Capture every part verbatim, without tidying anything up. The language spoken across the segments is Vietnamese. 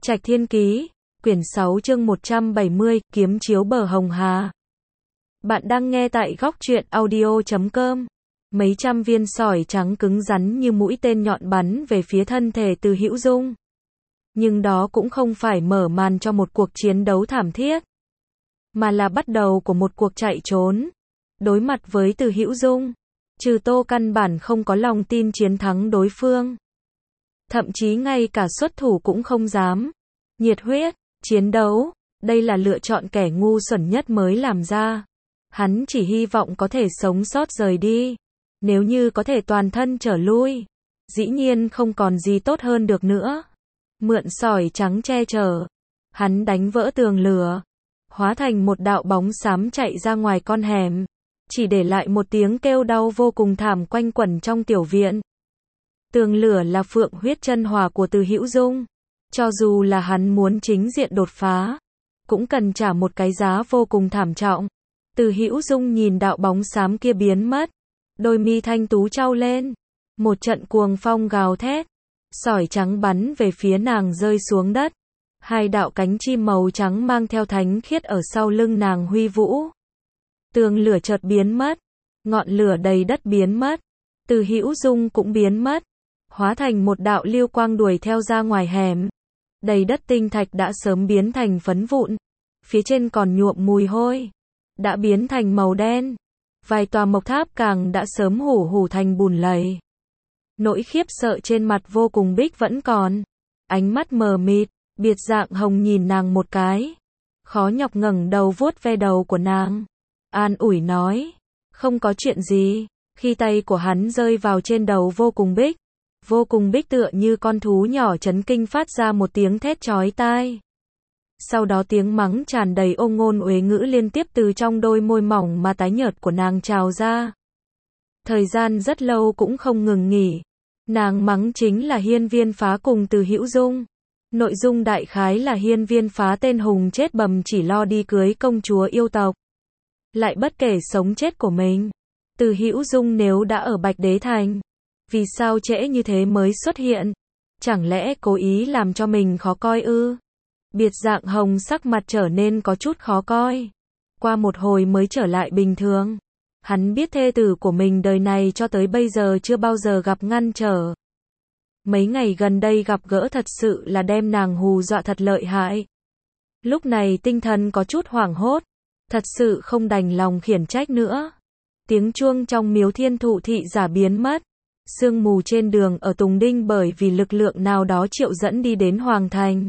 Trạch Thiên Ký, quyển sáu chương một trăm bảy mươi, kiếm chiếu bờ Hồng Hà. Bạn đang nghe tại góc truyện audio chấm com. Mấy trăm viên sỏi trắng cứng rắn như mũi tên nhọn bắn về phía thân thể Từ Hữu Dung. Nhưng đó cũng không phải mở màn cho một cuộc chiến đấu thảm thiết, mà là bắt đầu của một cuộc chạy trốn. Đối mặt với Từ Hữu Dung, Trừ Tô căn bản không có lòng tin chiến thắng đối phương. Thậm chí ngay cả xuất thủ cũng không dám. Nhiệt huyết, chiến đấu, đây là lựa chọn kẻ ngu xuẩn nhất mới làm ra. Hắn chỉ hy vọng có thể sống sót rời đi. Nếu như có thể toàn thân trở lui, dĩ nhiên không còn gì tốt hơn được nữa. Mượn sỏi trắng che chở, hắn đánh vỡ tường lửa, hóa thành một đạo bóng xám chạy ra ngoài con hẻm, chỉ để lại một tiếng kêu đau vô cùng thảm quanh quẩn trong tiểu viện. Tường lửa là phượng huyết chân hỏa của Từ Hữu Dung, cho dù là hắn muốn chính diện đột phá, cũng cần trả một cái giá vô cùng thảm trọng. Từ Hữu Dung nhìn đạo bóng xám kia biến mất, đôi mi thanh tú trao lên, một trận cuồng phong gào thét, sỏi trắng bắn về phía nàng rơi xuống đất. Hai đạo cánh chim màu trắng mang theo thánh khiết ở sau lưng nàng huy vũ. Tường lửa chợt biến mất, ngọn lửa đầy đất biến mất, Từ Hữu Dung cũng biến mất, hóa thành một đạo lưu quang đuổi theo ra ngoài hẻm. Đầy đất tinh thạch đã sớm biến thành phấn vụn, phía trên còn nhuộm mùi hôi, đã biến thành màu đen. Vài tòa mộc tháp càng đã sớm hủ hủ thành bùn lầy. Nỗi khiếp sợ trên mặt vô cùng Bích vẫn còn. Ánh mắt mờ mịt, Biệt Dạng Hồng nhìn nàng một cái, khó nhọc ngẩng đầu vuốt ve đầu của nàng, an ủi nói, không có chuyện gì. Khi tay của hắn rơi vào trên đầu vô cùng Bích, vô cùng Bích tựa như con thú nhỏ chấn kinh phát ra một tiếng thét chói tai. Sau đó tiếng mắng tràn đầy ôn ngôn uế ngữ liên tiếp từ trong đôi môi mỏng mà tái nhợt của nàng trào ra. Thời gian rất lâu cũng không ngừng nghỉ. Nàng mắng chính là Hiên Viên Phá cùng Từ Hữu Dung. Nội dung đại khái là Hiên Viên Phá tên hùng chết bầm chỉ lo đi cưới công chúa yêu tộc, lại bất kể sống chết của mình. Từ Hữu Dung nếu đã ở Bạch Đế Thành, vì sao trễ như thế mới xuất hiện? Chẳng lẽ cố ý làm cho mình khó coi ư? Biệt Dạng Hồng sắc mặt trở nên có chút khó coi. Qua một hồi mới trở lại bình thường. Hắn biết thê tử của mình đời này cho tới bây giờ chưa bao giờ gặp ngăn trở. Mấy ngày gần đây gặp gỡ thật sự là đem nàng hù dọa thật lợi hại. Lúc này tinh thần có chút hoảng hốt, thật sự không đành lòng khiển trách nữa. Tiếng chuông trong miếu Thiên Thụ thị giả biến mất. Sương mù trên đường ở Tùng Đinh bởi vì lực lượng nào đó triệu dẫn đi đến Hoàng Thành.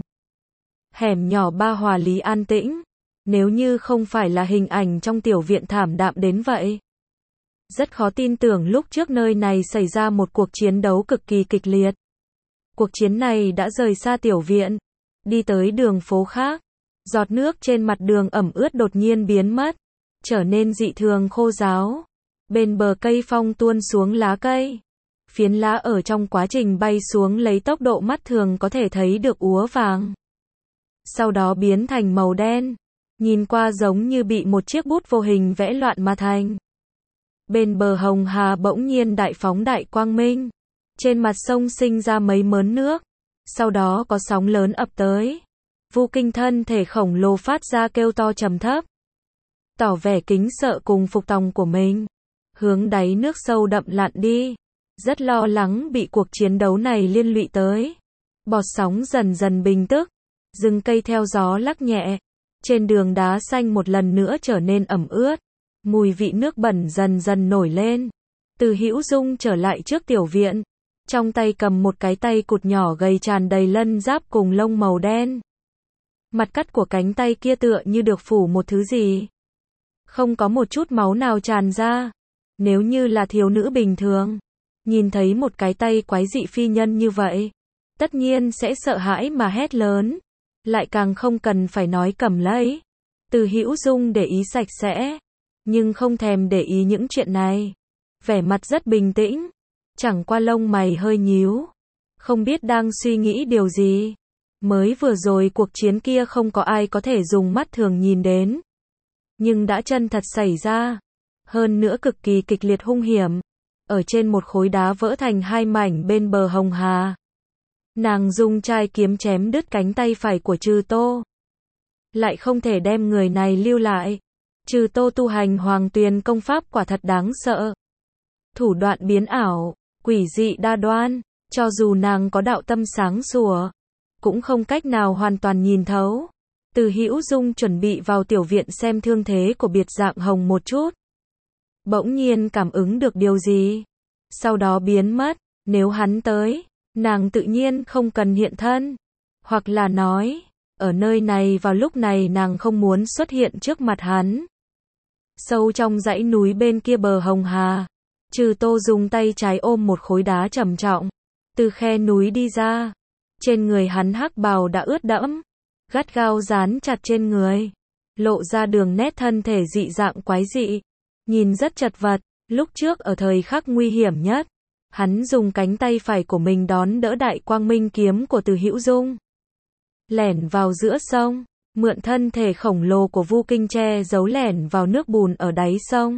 Hẻm nhỏ Ba Hòa Lý an tĩnh, nếu như không phải là hình ảnh trong tiểu viện thảm đạm đến vậy. Rất khó tin tưởng lúc trước nơi này xảy ra một cuộc chiến đấu cực kỳ kịch liệt. Cuộc chiến này đã rời xa tiểu viện, đi tới đường phố khác. Giọt nước trên mặt đường ẩm ướt đột nhiên biến mất, trở nên dị thường khô ráo. Bên bờ cây phong tuôn xuống lá cây. Phiến lá ở trong quá trình bay xuống lấy tốc độ mắt thường có thể thấy được úa vàng, sau đó biến thành màu đen, nhìn qua giống như bị một chiếc bút vô hình vẽ loạn mà thành. Bên bờ Hồng Hà bỗng nhiên đại phóng đại quang minh, trên mặt sông sinh ra mấy mớn nước, sau đó có sóng lớn ập tới. Vu Kinh thân thể khổng lồ phát ra kêu to trầm thấp, tỏ vẻ kính sợ cùng phục tòng của mình, hướng đáy nước sâu đậm lặn đi, rất lo lắng bị cuộc chiến đấu này liên lụy tới. Bọt sóng dần dần bình tức, rừng cây theo gió lắc nhẹ, trên đường đá xanh một lần nữa trở nên ẩm ướt, mùi vị nước bẩn dần dần nổi lên. Từ Hữu Dung trở lại trước tiểu viện, trong tay cầm một cái tay cụt nhỏ gầy tràn đầy lân giáp cùng lông màu đen. Mặt cắt của cánh tay kia tựa như được phủ một thứ gì, không có một chút máu nào tràn ra. Nếu như là thiếu nữ bình thường, nhìn thấy một cái tay quái dị phi nhân như vậy, tất nhiên sẽ sợ hãi mà hét lớn, lại càng không cần phải nói cầm lấy. Từ Hữu Dung để ý sạch sẽ, nhưng không thèm để ý những chuyện này, vẻ mặt rất bình tĩnh, chẳng qua lông mày hơi nhíu, không biết đang suy nghĩ điều gì. Mới vừa rồi cuộc chiến kia không có ai có thể dùng mắt thường nhìn đến, nhưng đã chân thật xảy ra, hơn nữa cực kỳ kịch liệt hung hiểm, ở trên một khối đá vỡ thành hai mảnh bên bờ Hồng Hà. Nàng dùng chai kiếm chém đứt cánh tay phải của Trừ Tô. Lại không thể đem người này lưu lại. Trừ Tô tu hành Hoàng Tuyền công pháp quả thật đáng sợ. Thủ đoạn biến ảo, quỷ dị đa đoan, cho dù nàng có đạo tâm sáng sủa, cũng không cách nào hoàn toàn nhìn thấu. Từ Hữu Dung chuẩn bị vào tiểu viện xem thương thế của biệt dạng hồng một chút. Bỗng nhiên cảm ứng được điều gì. Sau đó biến mất, nếu hắn tới, nàng tự nhiên không cần hiện thân. Hoặc là nói, ở nơi này vào lúc này nàng không muốn xuất hiện trước mặt hắn. Sâu trong dãy núi bên kia bờ Hồng Hà, Trừ Tô dùng tay trái ôm một khối đá trầm trọng, từ khe núi đi ra. Trên người hắn hắc bào đã ướt đẫm, gắt gao dán chặt trên người, lộ ra đường nét thân thể dị dạng quái dị, nhìn rất chật vật. Lúc trước ở thời khắc nguy hiểm nhất, hắn dùng cánh tay phải của mình đón đỡ đại quang minh kiếm của Từ Hữu Dung, lẻn vào giữa sông, mượn thân thể khổng lồ của Vu Kinh che giấu lẻn vào nước bùn ở đáy sông,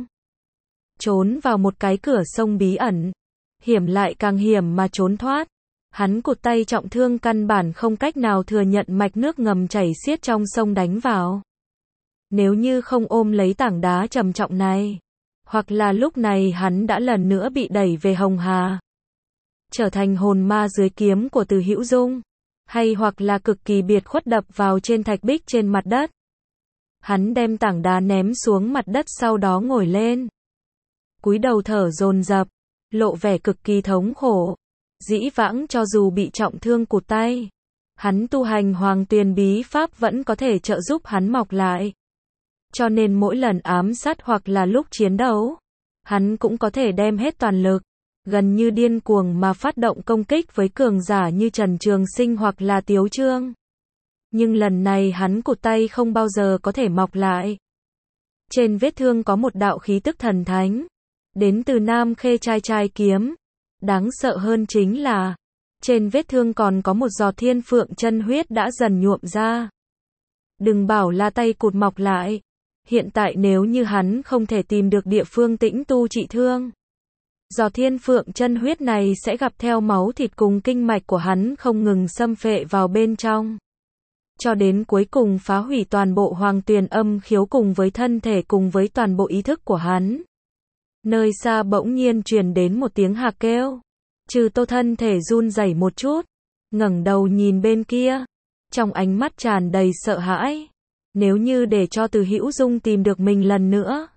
trốn vào một cái cửa sông bí ẩn, hiểm lại càng hiểm mà trốn thoát. Hắn cụt tay trọng thương căn bản không cách nào thừa nhận mạch nước ngầm chảy xiết trong sông đánh vào. Nếu như không ôm lấy tảng đá trầm trọng này, hoặc là lúc này hắn đã lần nữa bị đẩy về Hồng Hà, trở thành hồn ma dưới kiếm của Từ Hữu Dung, hay hoặc là cực kỳ biệt khuất đập vào trên thạch bích trên mặt đất. Hắn đem tảng đá ném xuống mặt đất, sau đó ngồi lên, cúi đầu thở dồn dập, lộ vẻ cực kỳ thống khổ. Dĩ vãng cho dù bị trọng thương cụt tay, hắn tu hành Hoàng Tuyền bí pháp vẫn có thể trợ giúp hắn mọc lại. Cho nên mỗi lần ám sát hoặc là lúc chiến đấu, hắn cũng có thể đem hết toàn lực, gần như điên cuồng mà phát động công kích với cường giả như Trần Trường Sinh hoặc là Tiếu Trương. Nhưng lần này hắn cụt tay không bao giờ có thể mọc lại. Trên vết thương có một đạo khí tức thần thánh, đến từ Nam Khê Trai Trai kiếm. Đáng sợ hơn chính là, trên vết thương còn có một giọt thiên phượng chân huyết đã dần nhuộm ra. Đừng bảo là tay cụt mọc lại. Hiện tại nếu như hắn không thể tìm được địa phương tĩnh tu trị thương, giọt thiên phượng chân huyết này sẽ gặp theo máu thịt cùng kinh mạch của hắn không ngừng xâm phệ vào bên trong, cho đến cuối cùng phá hủy toàn bộ Hoàng Tuyền âm khiếu cùng với thân thể cùng với toàn bộ ý thức của hắn. Nơi xa bỗng nhiên truyền đến một tiếng hạc kêu. Trừ Tô thân thể run rẩy một chút, ngẩng đầu nhìn bên kia, trong ánh mắt tràn đầy sợ hãi. Nếu như để cho Từ Hữu Dung tìm được mình lần nữa,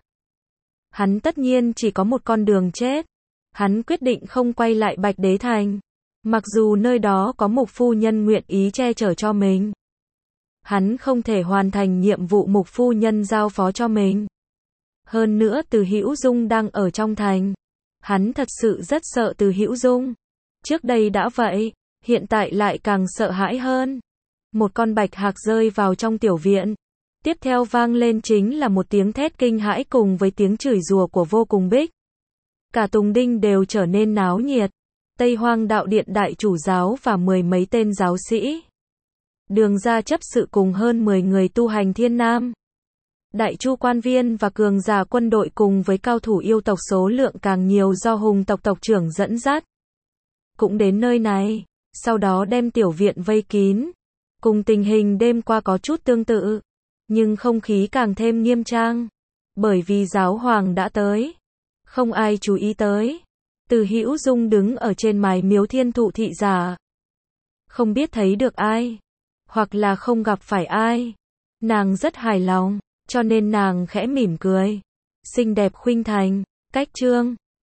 hắn tất nhiên chỉ có một con đường chết. Hắn quyết định không quay lại Bạch Đế Thành, mặc dù nơi đó có Mục phu nhân nguyện ý che chở cho mình. Hắn không thể hoàn thành nhiệm vụ Mục phu nhân giao phó cho mình. Hơn nữa Từ Hữu Dung đang ở trong thành. Hắn thật sự rất sợ Từ Hữu Dung. Trước đây đã vậy, hiện tại lại càng sợ hãi hơn. Một con bạch hạc rơi vào trong tiểu viện. Tiếp theo vang lên chính là một tiếng thét kinh hãi cùng với tiếng chửi rủa của Vô Cùng Bích. Cả Tùng Đinh đều trở nên náo nhiệt. Tây Hoang Đạo Điện đại chủ giáo và mười mấy tên giáo sĩ, Đường gia chấp sự cùng hơn mười người tu hành Thiên Nam, Đại Chu quan viên và cường giả quân đội cùng với cao thủ yêu tộc số lượng càng nhiều do Hùng tộc tộc trưởng dẫn dắt, cũng đến nơi này, sau đó đem tiểu viện vây kín. Cùng tình hình đêm qua có chút tương tự, nhưng không khí càng thêm nghiêm trang, bởi vì giáo hoàng đã tới. Không ai chú ý tới. Từ Hữu Dung đứng ở trên mái miếu Thiên Thụ thị giả, không biết thấy được ai, hoặc là không gặp phải ai. Nàng rất hài lòng, cho nên nàng khẽ mỉm cười. Xinh đẹp khuynh thành, cách trương,